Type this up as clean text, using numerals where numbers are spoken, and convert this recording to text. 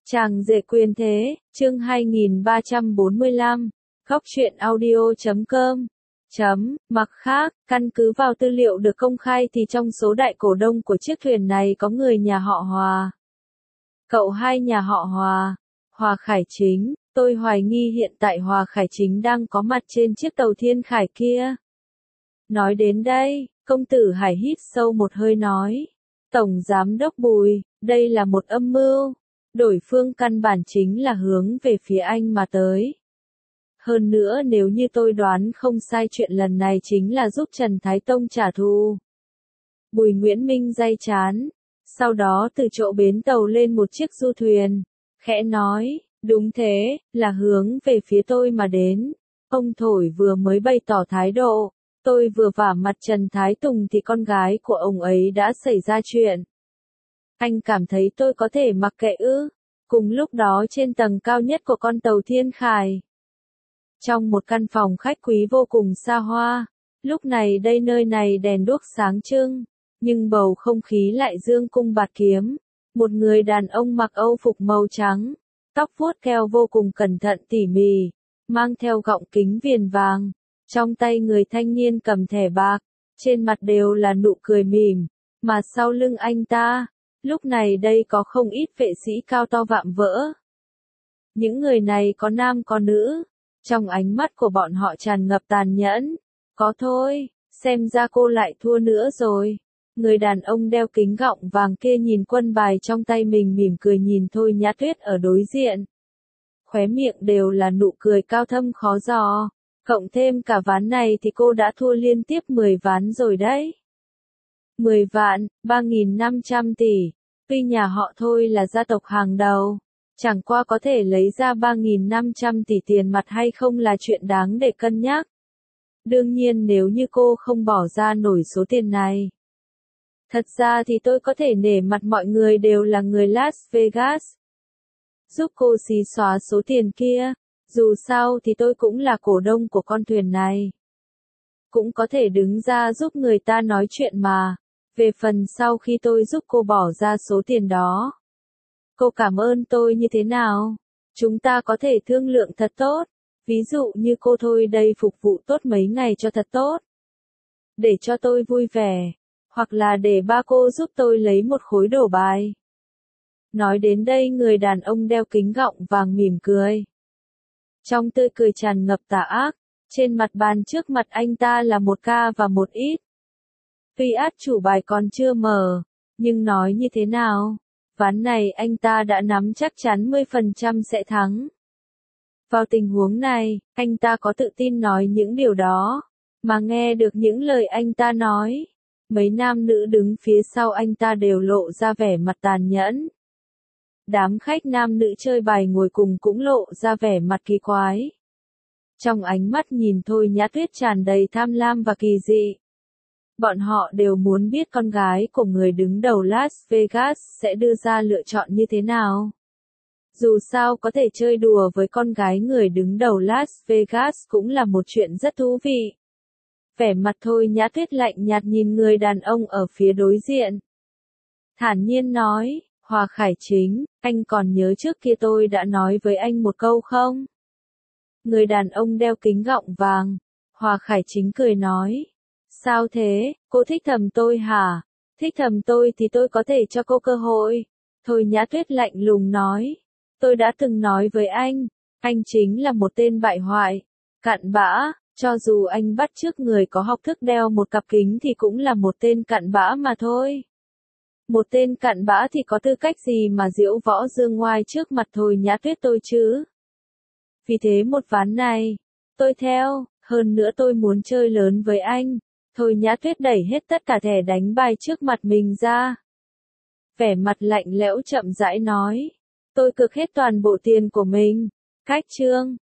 Chàng rể quyền thế, chương 2345, góc truyện audio.com. Mặt khác, căn cứ vào tư liệu được công khai thì trong số đại cổ đông của chiếc thuyền này có người nhà họ Hòa. Cậu hai nhà họ Hòa, Hòa Khải Chính, tôi hoài nghi hiện tại Hòa Khải Chính đang có mặt trên chiếc tàu Thiên Khải kia. Nói đến đây, công tử Hải hít sâu một hơi nói, Tổng Giám đốc Bùi, đây là một âm mưu. Đổi phương căn bản chính là hướng về phía anh mà tới. Hơn nữa nếu như tôi đoán không sai chuyện lần này chính là giúp Trần Thái Tông trả thù. Bùi Nguyễn Minh day chán, sau đó từ chỗ bến tàu lên một chiếc du thuyền, khẽ nói, đúng thế, là hướng về phía tôi mà đến. Ông thổi vừa mới bày tỏ thái độ, tôi vừa vả mặt Trần Thái Tùng thì con gái của ông ấy đã xảy ra chuyện. Anh cảm thấy tôi có thể mặc kệ ư? Cùng lúc đó trên tầng cao nhất của con tàu Thiên Khải, trong một căn phòng khách quý vô cùng xa hoa, lúc này đây nơi này đèn đuốc sáng trưng, nhưng bầu không khí lại dương cung bạt kiếm. Một người đàn ông mặc âu phục màu trắng, tóc vuốt keo vô cùng cẩn thận tỉ mỉ, mang theo gọng kính viền vàng, trong tay người thanh niên cầm thẻ bạc, trên mặt đều là nụ cười mỉm, mà sau lưng anh ta, lúc này đây có không ít vệ sĩ cao to vạm vỡ. Những người này có nam có nữ, trong ánh mắt của bọn họ tràn ngập tàn nhẫn. Có thôi, xem ra cô lại thua nữa rồi. Người đàn ông đeo kính gọng vàng kia nhìn quân bài trong tay mình mỉm cười nhìn Thôi Nhã Tuyết ở đối diện. Khóe miệng đều là nụ cười cao thâm khó dò. Cộng thêm cả ván này thì cô đã thua liên tiếp 10 ván rồi đấy. 10 vạn, 3.500 tỷ. Tuy nhà họ Thôi là gia tộc hàng đầu, chẳng qua có thể lấy ra 3.500 tỷ tiền mặt hay không là chuyện đáng để cân nhắc. Đương nhiên nếu như cô không bỏ ra nổi số tiền này. Thật ra thì tôi có thể nể mặt mọi người đều là người Las Vegas. Giúp cô xí xóa số tiền kia, dù sao thì tôi cũng là cổ đông của con thuyền này. Cũng có thể đứng ra giúp người ta nói chuyện mà. Về phần sau khi tôi giúp cô bỏ ra số tiền đó, cô cảm ơn tôi như thế nào? Chúng ta có thể thương lượng thật tốt. Ví dụ như cô Thôi đây phục vụ tốt mấy ngày cho thật tốt. Để cho tôi vui vẻ. Hoặc là để ba cô giúp tôi lấy một khối đổ bài. Nói đến đây người đàn ông đeo kính gọng vàng mỉm cười. Trong tươi cười tràn ngập tà ác, trên mặt bàn trước mặt anh ta là một ca và một ít. Tuy át chủ bài còn chưa mở, nhưng nói như thế nào, ván này anh ta đã nắm chắc chắn 10% sẽ thắng. Vào tình huống này, anh ta có tự tin nói những điều đó, mà nghe được những lời anh ta nói. Mấy nam nữ đứng phía sau anh ta đều lộ ra vẻ mặt tàn nhẫn. Đám khách nam nữ chơi bài ngồi cùng cũng lộ ra vẻ mặt kỳ quái. Trong ánh mắt nhìn Thôi Nhã Tuyết tràn đầy tham lam và kỳ dị. Bọn họ đều muốn biết con gái của người đứng đầu Las Vegas sẽ đưa ra lựa chọn như thế nào. Dù sao có thể chơi đùa với con gái người đứng đầu Las Vegas cũng là một chuyện rất thú vị. Vẻ mặt Thôi Nhã Tuyết lạnh nhạt nhìn người đàn ông ở phía đối diện. Thản nhiên nói, Hòa Khải Chính, anh còn nhớ trước kia tôi đã nói với anh một câu không? Người đàn ông đeo kính gọng vàng, Hòa Khải Chính cười nói. Sao thế, cô thích thầm tôi hả? Thích thầm tôi thì tôi có thể cho cô cơ hội. Thôi Nhã Tuyết lạnh lùng nói. Tôi đã từng nói với anh chính là một tên bại hoại, cặn bã, cho dù anh bắt chước người có học thức đeo một cặp kính thì cũng là một tên cặn bã mà thôi. Một tên cặn bã thì có tư cách gì mà diễu võ dương ngoai trước mặt Thôi Nhã Tuyết tôi chứ? Vì thế một ván này, tôi theo, hơn nữa tôi muốn chơi lớn với anh. Thôi Nhã Tuyết đẩy hết tất cả thẻ đánh bài trước mặt mình ra. Vẻ mặt lạnh lẽo chậm rãi nói. Tôi cược hết toàn bộ tiền của mình. Cách chương.